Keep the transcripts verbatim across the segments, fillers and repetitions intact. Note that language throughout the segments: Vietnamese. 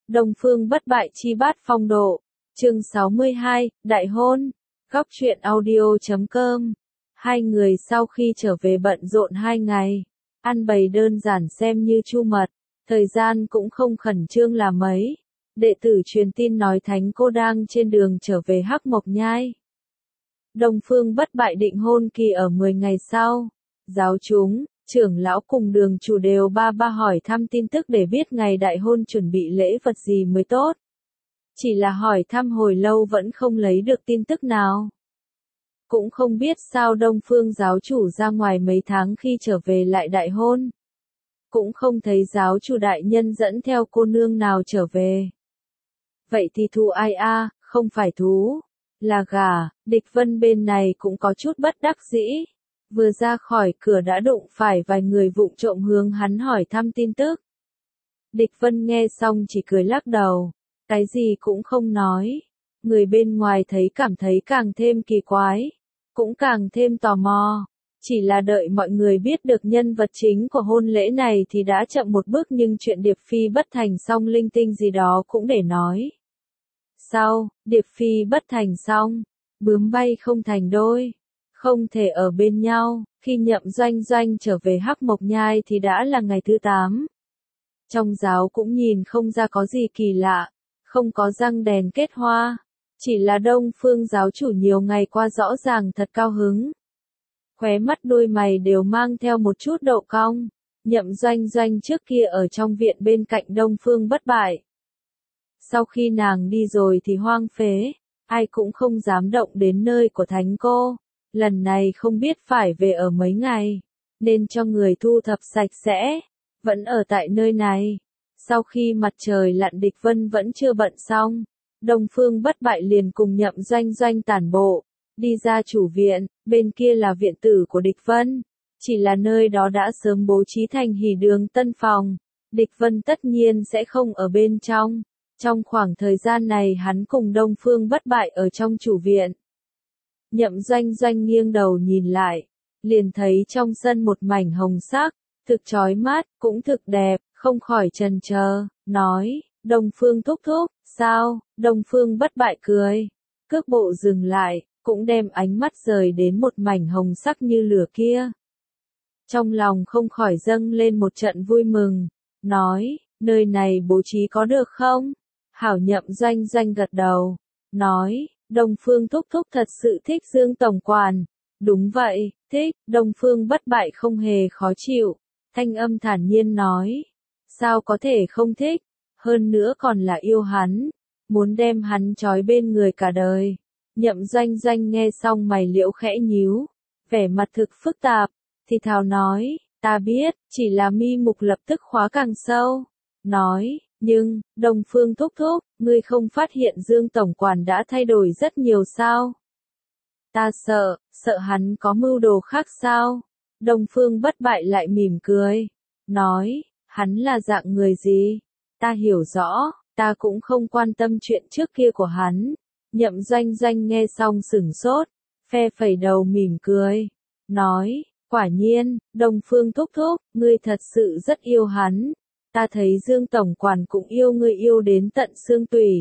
Đông Phương Bất Bại chi bát phong độ. Chương sáu mươi hai, Đại hôn. Góc truyện audio chấm com. Hai người sau khi trở về bận rộn hai ngày, ăn bày đơn giản xem như chu mật, thời gian cũng không khẩn trương là mấy. Đệ tử truyền tin nói thánh cô đang trên đường trở về Hắc Mộc Nhai. Đông Phương Bất Bại định hôn kỳ ở mười ngày sau. Giáo chúng, trưởng lão cùng đường chủ đều ba ba hỏi thăm tin tức để biết ngày đại hôn chuẩn bị lễ vật gì mới tốt. Chỉ là hỏi thăm hồi lâu vẫn không lấy được tin tức nào. Cũng không biết sao Đông Phương giáo chủ ra ngoài mấy tháng khi trở về lại đại hôn. Cũng không thấy giáo chủ đại nhân dẫn theo cô nương nào trở về. Vậy thì thù ai a, không phải thú, là gà. Địch Vân bên này cũng có chút bất đắc dĩ. Vừa ra khỏi cửa đã đụng phải vài người vụng trộm hướng hắn hỏi thăm tin tức. Địch Vân nghe xong chỉ cười lắc đầu, cái gì cũng không nói. Người bên ngoài thấy cảm thấy càng thêm kỳ quái, cũng càng thêm tò mò. Chỉ là đợi mọi người biết được nhân vật chính của hôn lễ này thì đã chậm một bước, nhưng chuyện Điệp Phi bất thành xong linh tinh gì đó cũng để nói. Sau, Điệp Phi bất thành xong, bướm bay không thành đôi, không thể ở bên nhau. Khi Nhậm Doanh Doanh trở về Hắc Mộc Nhai thì đã là ngày thứ tám. Trong giáo cũng nhìn không ra có gì kỳ lạ, không có răng đèn kết hoa, chỉ là Đông Phương giáo chủ nhiều ngày qua rõ ràng thật cao hứng. Khóe mắt đôi mày đều mang theo một chút độ cong. Nhậm Doanh Doanh trước kia ở trong viện bên cạnh Đông Phương Bất Bại. Sau khi nàng đi rồi thì hoang phế, ai cũng không dám động đến nơi của thánh cô. Lần này không biết phải về ở mấy ngày, nên cho người thu thập sạch sẽ, vẫn ở tại nơi này. Sau khi mặt trời lặn Địch Vân vẫn chưa bận xong, Đông Phương Bất Bại liền cùng Nhậm Doanh Doanh tản bộ, đi ra chủ viện, bên kia là viện tử của Địch Vân. Chỉ là nơi đó đã sớm bố trí thành hỉ đường tân phòng, Địch Vân tất nhiên sẽ không ở bên trong. Trong khoảng thời gian này hắn cùng Đông Phương Bất Bại ở trong chủ viện. Nhậm Doanh Doanh nghiêng đầu nhìn lại, liền thấy trong sân một mảnh hồng sắc, thực chói mắt, cũng thực đẹp, không khỏi chần chờ, nói, Đông Phương thúc thúc, sao? Đông Phương Bất Bại cười, cước bộ dừng lại, cũng đem ánh mắt rời đến một mảnh hồng sắc như lửa kia. Trong lòng không khỏi dâng lên một trận vui mừng, nói, nơi này bố trí có được không? Hảo. Nhậm Doanh Doanh gật đầu, nói, Đông Phương thúc thúc thật sự thích Dương tổng quản. Đúng vậy, thích. Đông Phương Bất Bại không hề khó chịu, thanh âm thản nhiên nói, sao có thể không thích, hơn nữa còn là yêu hắn, muốn đem hắn trói bên người cả đời. Nhậm Doanh Doanh nghe xong mày liễu khẽ nhíu, vẻ mặt thực phức tạp, thì thào nói, ta biết, chỉ là mi mục lập tức khóa càng sâu. Nói, nhưng, Đông Phương thúc thúc, ngươi không phát hiện Dương tổng quản đã thay đổi rất nhiều sao? Ta sợ, sợ hắn có mưu đồ khác sao? Đông Phương Bất Bại lại mỉm cười, nói, hắn là dạng người gì? Ta hiểu rõ, ta cũng không quan tâm chuyện trước kia của hắn. Nhậm Doanh Doanh nghe xong sửng sốt, phe phẩy đầu mỉm cười, nói, quả nhiên, Đông Phương thúc thúc, ngươi thật sự rất yêu hắn. Ta thấy Dương tổng quản cũng yêu ngươi yêu đến tận xương tủy.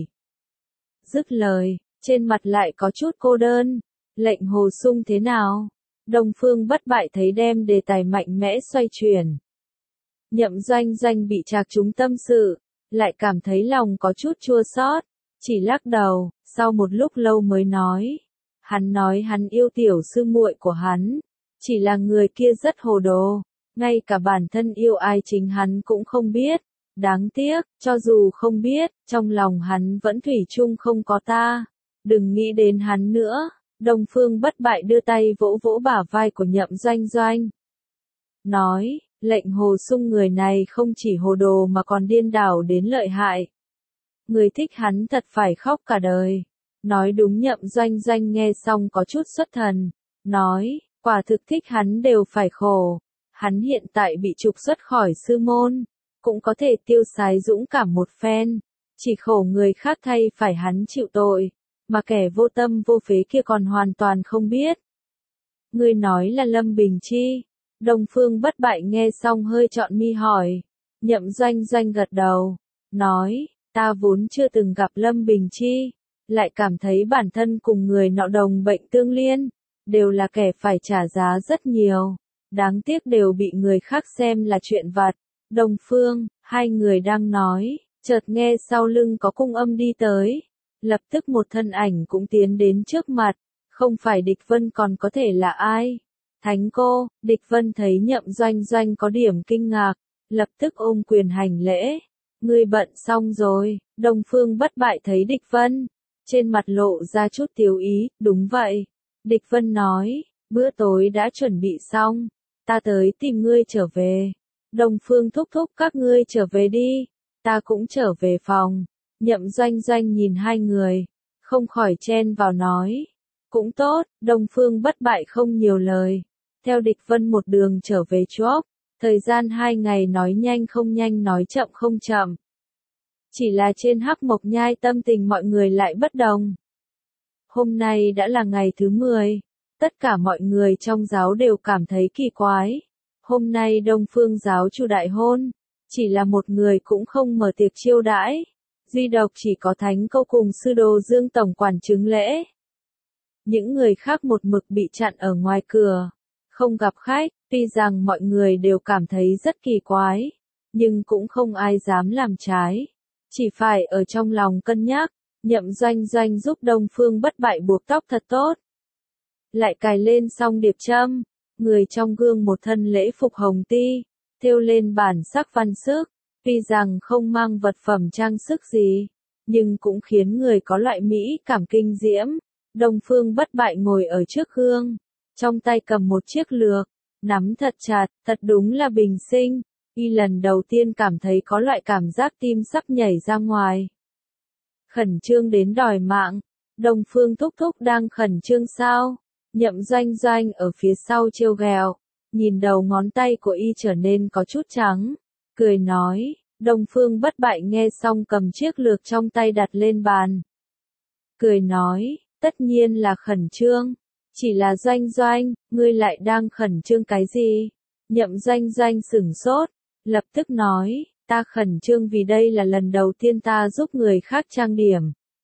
Dứt lời, trên mặt lại có chút cô đơn. Lệnh Hồ Sung thế nào? Đông Phương Bất Bại thấy đem đề tài mạnh mẽ xoay chuyển. Nhậm Doanh Doanh bị trạc trúng tâm sự, lại cảm thấy lòng có chút chua xót, chỉ lắc đầu, sau một lúc lâu mới nói. Hắn nói hắn yêu tiểu sư muội của hắn, chỉ là người kia rất hồ đồ. Ngay cả bản thân yêu ai chính hắn cũng không biết. Đáng tiếc, cho dù không biết, trong lòng hắn vẫn thủy chung không có ta. Đừng nghĩ đến hắn nữa. Đông Phương Bất Bại đưa tay vỗ vỗ bả vai của Nhậm Doanh Doanh. Nói, Lệnh Hồ Sung người này không chỉ hồ đồ mà còn điên đảo đến lợi hại. Người thích hắn thật phải khóc cả đời. Nói đúng. Nhậm Doanh Doanh nghe xong có chút xuất thần. Nói, quả thực thích hắn đều phải khổ. Hắn hiện tại bị trục xuất khỏi sư môn, cũng có thể tiêu sái dũng cảm một phen, chỉ khổ người khác thay phải hắn chịu tội, mà kẻ vô tâm vô phế kia còn hoàn toàn không biết. Ngươi nói là Lâm Bình Chi? Đông Phương Bất Bại nghe xong hơi trọn mi hỏi. Nhậm Doanh Doanh gật đầu, nói, Ta vốn chưa từng gặp Lâm Bình Chi, lại cảm thấy bản thân cùng người nọ đồng bệnh tương liên, đều là kẻ phải trả giá rất nhiều, đáng tiếc đều bị người khác xem là chuyện vặt. Đông Phương, hai người đang nói, chợt nghe sau lưng có cung âm đi tới, lập tức một thân ảnh cũng tiến đến trước mặt, không phải Địch Vân còn có thể là ai? Thánh cô. Địch Vân thấy Nhậm Doanh Doanh có điểm kinh ngạc, lập tức ôm quyền hành lễ. Ngươi bận xong rồi. Đông Phương Bất Bại thấy Địch Vân, trên mặt lộ ra chút tiếu ý. Đúng vậy. Địch Vân nói, bữa tối đã chuẩn bị xong, ta tới tìm ngươi trở về. Đông Phương thúc thúc các ngươi trở về đi, ta cũng trở về phòng. Nhậm Doanh Doanh nhìn hai người, không khỏi chen vào nói, cũng tốt. Đông Phương Bất Bại không nhiều lời, theo Địch Vân một đường trở về Chuốc, thời gian hai ngày nói nhanh không nhanh nói chậm không chậm. Chỉ là trên Hắc Mộc Nhai tâm tình mọi người lại bất đồng. Hôm nay đã là ngày thứ mười, tất cả mọi người trong giáo đều cảm thấy kỳ quái. Hôm nay Đông Phương giáo chủ đại hôn, chỉ là một người cũng không mở tiệc chiêu đãi, duy độc chỉ có Thánh Câu cùng sư đồ Dương tổng quản chứng lễ. Những người khác một mực bị chặn ở ngoài cửa, không gặp khách. Tuy rằng mọi người đều cảm thấy rất kỳ quái, nhưng cũng không ai dám làm trái, chỉ phải ở trong lòng cân nhắc. Nhậm Doanh Doanh giúp Đông Phương Bất Bại buộc tóc thật tốt, lại cài lên xong điệp châm. Người trong gương một thân lễ phục hồng ti, thêu lên bản sắc văn sức, tuy rằng không mang vật phẩm trang sức gì, nhưng cũng khiến người có loại mỹ cảm kinh diễm. Đông Phương Bất Bại ngồi ở trước gương, trong tay cầm một chiếc lược, nắm thật chặt, thật đúng là bình sinh. Y lần đầu tiên cảm thấy có loại cảm giác tim sắp nhảy ra ngoài. Khẩn trương đến đòi mạng. Đông Phương thúc thúc đang khẩn trương sao? Nhậm Doanh Doanh ở phía sau trêu ghẹo, nhìn đầu ngón tay của y trở nên có chút trắng, cười nói. Đông Phương Bất Bại nghe xong cầm chiếc lược trong tay đặt lên bàn, cười nói, tất nhiên là khẩn trương, chỉ là Doanh Doanh, ngươi lại đang khẩn trương cái gì? Nhậm Doanh Doanh sửng sốt, lập tức nói, ta khẩn trương vì đây là lần đầu tiên ta giúp người khác trang điểm.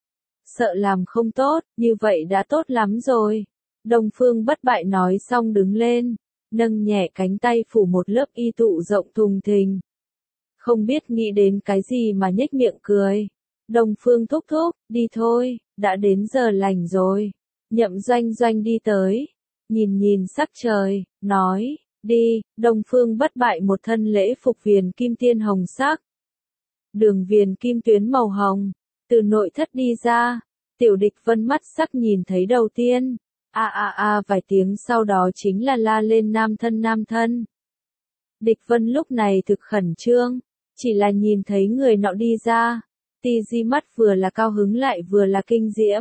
Sợ làm không tốt, như vậy đã tốt lắm rồi. Đông Phương Bất Bại nói xong đứng lên, nâng nhẹ cánh tay phủ một lớp y tụ rộng thùng thình. Không biết nghĩ đến cái gì mà nhếch miệng cười. Đông Phương thúc thúc, đi thôi, đã đến giờ lành rồi. Nhậm Doanh Doanh đi tới, nhìn nhìn sắc trời, nói, đi. Đông Phương Bất Bại một thân lễ phục viền kim tiên hồng sắc, đường viền kim tuyến màu hồng, từ nội thất đi ra. Tiểu Địch Vân mắt sắc nhìn thấy đầu tiên, a a a vài tiếng sau đó chính là la lên nam thân nam thân. Địch Vân lúc này thực khẩn trương, chỉ là nhìn thấy người nọ đi ra, ti di mắt vừa là cao hứng lại vừa là kinh diễm.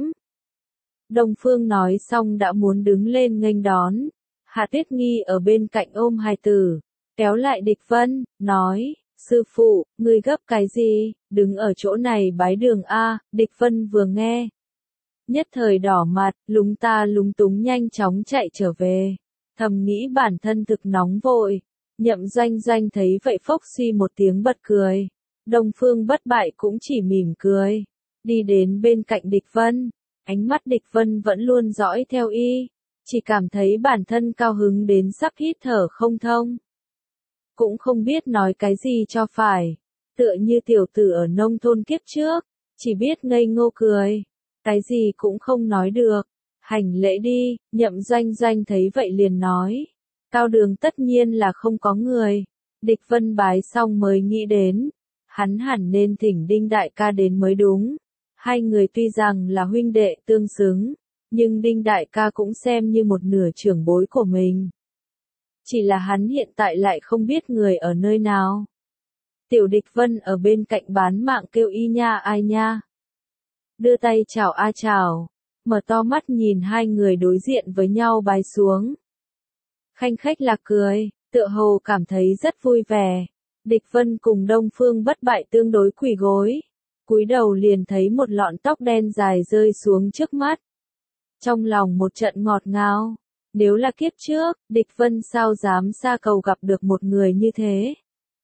Đông Phương nói xong đã muốn đứng lên nghênh đón, Hạ Tuyết Nghi ở bên cạnh ôm hài tử, kéo lại Địch Vân, nói, sư phụ, ngươi gấp cái gì, đứng ở chỗ này bái đường a. Địch Vân vừa nghe, nhất thời đỏ mặt, lúng ta lúng túng nhanh chóng chạy trở về, thầm nghĩ bản thân thực nóng vội. Nhậm Doanh Doanh thấy vậy phốc suy một tiếng bật cười, Đông Phương Bất Bại cũng chỉ mỉm cười, đi đến bên cạnh Địch Vân, ánh mắt Địch Vân vẫn luôn dõi theo y, chỉ cảm thấy bản thân cao hứng đến sắp hít thở không thông, cũng không biết nói cái gì cho phải, tựa như tiểu tử ở nông thôn kiếp trước, chỉ biết ngây ngô cười, cái gì cũng không nói được. Hành lễ đi. Nhậm Doanh Doanh thấy vậy liền nói, cao đường tất nhiên là không có người. Địch Vân bái xong mới nghĩ đến, hắn hẳn nên thỉnh Đinh đại ca đến mới đúng. Hai người tuy rằng là huynh đệ tương xứng, nhưng Đinh đại ca cũng xem như một nửa trưởng bối của mình. Chỉ là hắn hiện tại lại không biết người ở nơi nào. Tiểu Địch Vân ở bên cạnh bán mạng kêu y nha ai nha. Đưa tay chào a chào, mở to mắt nhìn hai người đối diện với nhau bái xuống. Khanh khách lạc cười, tựa hồ cảm thấy rất vui vẻ. Địch Vân cùng Đông Phương Bất Bại tương đối quỳ gối, cúi đầu liền thấy một lọn tóc đen dài rơi xuống trước mắt. Trong lòng một trận ngọt ngào, nếu là kiếp trước, Địch Vân sao dám xa cầu gặp được một người như thế.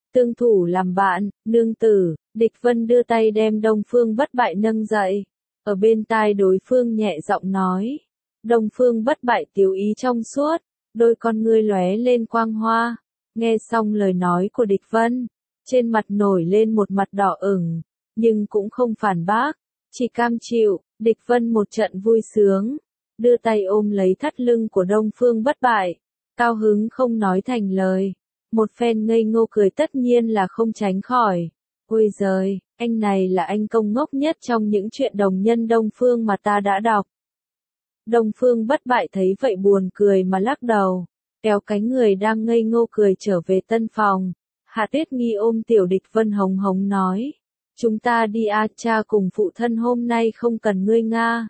tương thủ làm bạn, nương tử. Địch Vân đưa tay đem Đông Phương Bất Bại nâng dậy. Ở bên tai đối phương nhẹ giọng nói. Đông Phương Bất Bại tiểu ý trong suốt, đôi con ngươi lóe lên quang hoa. Nghe xong lời nói của Địch Vân, trên mặt nổi lên một mặt đỏ ửng, nhưng cũng không phản bác, chỉ cam chịu. Địch Vân một trận vui sướng, đưa tay ôm lấy thắt lưng của Đông Phương Bất Bại, cao hứng không nói thành lời. Một phen ngây ngô cười tất nhiên là không tránh khỏi. Ôi giời, anh này là anh công ngốc nhất trong những chuyện đồng nhân Đông Phương mà ta đã đọc. Đông Phương Bất Bại thấy vậy buồn cười mà lắc đầu, kéo cánh người đang ngây ngô cười trở về tân phòng. Hạ Tuyết Nghi ôm tiểu Địch Vân hống hống nói. Chúng ta đi a, cha cùng phụ thân hôm nay không cần ngươi nga.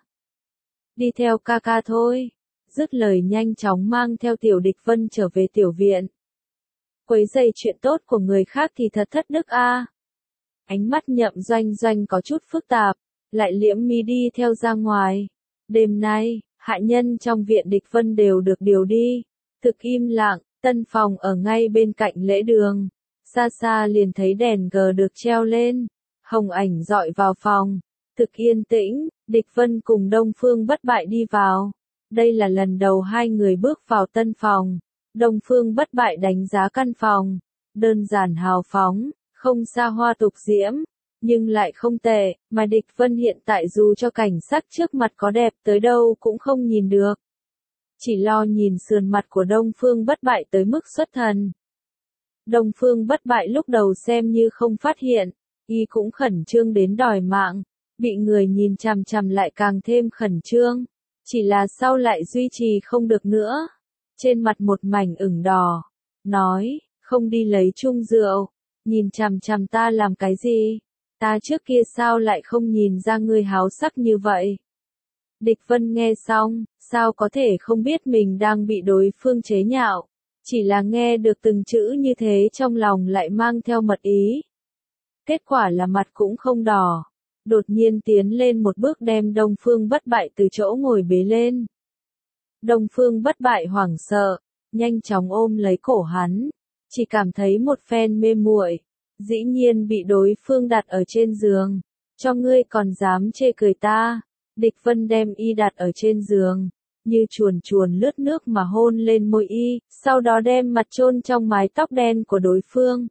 Đi theo ca ca thôi. Dứt lời nhanh chóng mang theo tiểu Địch Vân trở về tiểu viện. Quấy rầy chuyện tốt của người khác thì thật thất đức a. Ánh mắt Nhậm Doanh Doanh có chút phức tạp, lại liễm mi đi theo ra ngoài. Đêm nay, hạ nhân trong viện Địch Vân đều được điều đi. Thực im lặng, tân phòng ở ngay bên cạnh lễ đường. Xa xa liền thấy đèn gờ được treo lên, hồng ảnh dọi vào phòng. Thực yên tĩnh, Địch Vân cùng Đông Phương Bất Bại đi vào. Đây là lần đầu hai người bước vào tân phòng. Đông Phương Bất Bại đánh giá căn phòng, đơn giản hào phóng, không xa hoa tục diễm, nhưng lại không tệ, mà Địch Vân hiện tại dù cho cảnh sắc trước mặt có đẹp tới đâu cũng không nhìn được. Chỉ lo nhìn sườn mặt của Đông Phương Bất Bại tới mức xuất thần. Đông Phương Bất Bại lúc đầu xem như không phát hiện, y cũng khẩn trương đến đòi mạng, bị người nhìn chằm chằm lại càng thêm khẩn trương, chỉ là sau lại duy trì không được nữa. Trên mặt một mảnh ửng đỏ, nói, không đi lấy chung rượu, nhìn chằm chằm ta làm cái gì, ta trước kia sao lại không nhìn ra ngươi háo sắc như vậy. Địch Vân nghe xong, sao có thể không biết mình đang bị đối phương chế nhạo, chỉ là nghe được từng chữ như thế trong lòng lại mang theo mật ý. Kết quả là mặt cũng không đỏ, đột nhiên tiến lên một bước đem Đông Phương Bất Bại từ chỗ ngồi bế lên. Đông Phương Bất Bại hoảng sợ, nhanh chóng ôm lấy cổ hắn, chỉ cảm thấy một phen mê muội, dĩ nhiên bị đối phương đặt ở trên giường, cho ngươi còn dám chê cười ta. Địch Vân đem y đặt ở trên giường, như chuồn chuồn lướt nước mà hôn lên môi y, sau đó đem mặt chôn trong mái tóc đen của đối phương.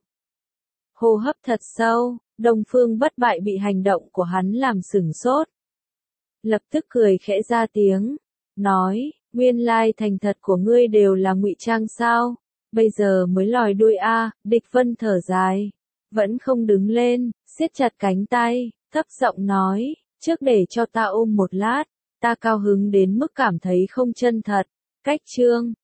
Hô hấp thật sâu, Đông Phương Bất Bại bị hành động của hắn làm sửng sốt. Lập tức cười khẽ ra tiếng, nói, nguyên lai thành thật của ngươi đều là ngụy trang sao, bây giờ mới lòi đuôi a. Địch Vân thở dài, vẫn không đứng lên, siết chặt cánh tay, thấp giọng nói, trước để cho ta ôm một lát, ta cao hứng đến mức cảm thấy không chân thật. Cách chương